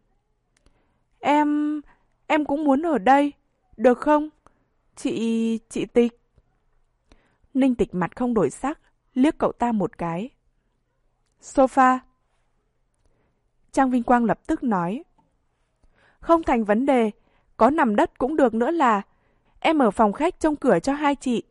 Em... em cũng muốn ở đây, được không? Chị... chị Tịch. Ninh Tịch mặt không đổi sắc, liếc cậu ta một cái. Sofa. Trang Vinh Quang lập tức nói. Không thành vấn đề, có nằm đất cũng được nữa là. Em ở phòng khách trông cửa cho hai chị.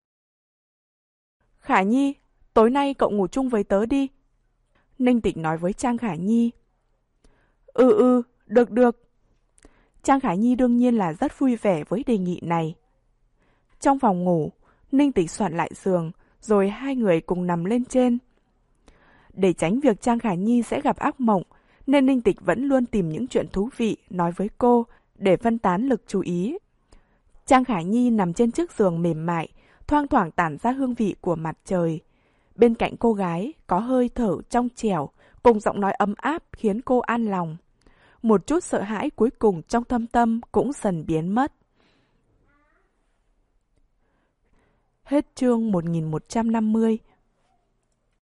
Khả Nhi, tối nay cậu ngủ chung với tớ đi. Ninh Tịch nói với Trang Khả Nhi. Ừ ừ, được được. Trang Khả Nhi đương nhiên là rất vui vẻ với đề nghị này. Trong phòng ngủ, Ninh Tịch soạn lại giường, rồi hai người cùng nằm lên trên. Để tránh việc Trang Khả Nhi sẽ gặp ác mộng, nên Ninh Tịch vẫn luôn tìm những chuyện thú vị nói với cô để phân tán lực chú ý. Trang Khả Nhi nằm trên chiếc giường mềm mại, thoang thoảng tản ra hương vị của mặt trời. Bên cạnh cô gái có hơi thở trong trẻo, cùng giọng nói ấm áp khiến cô an lòng. Một chút sợ hãi cuối cùng trong thâm tâm cũng dần biến mất. Hết chương một nghìn một trăm năm mươi.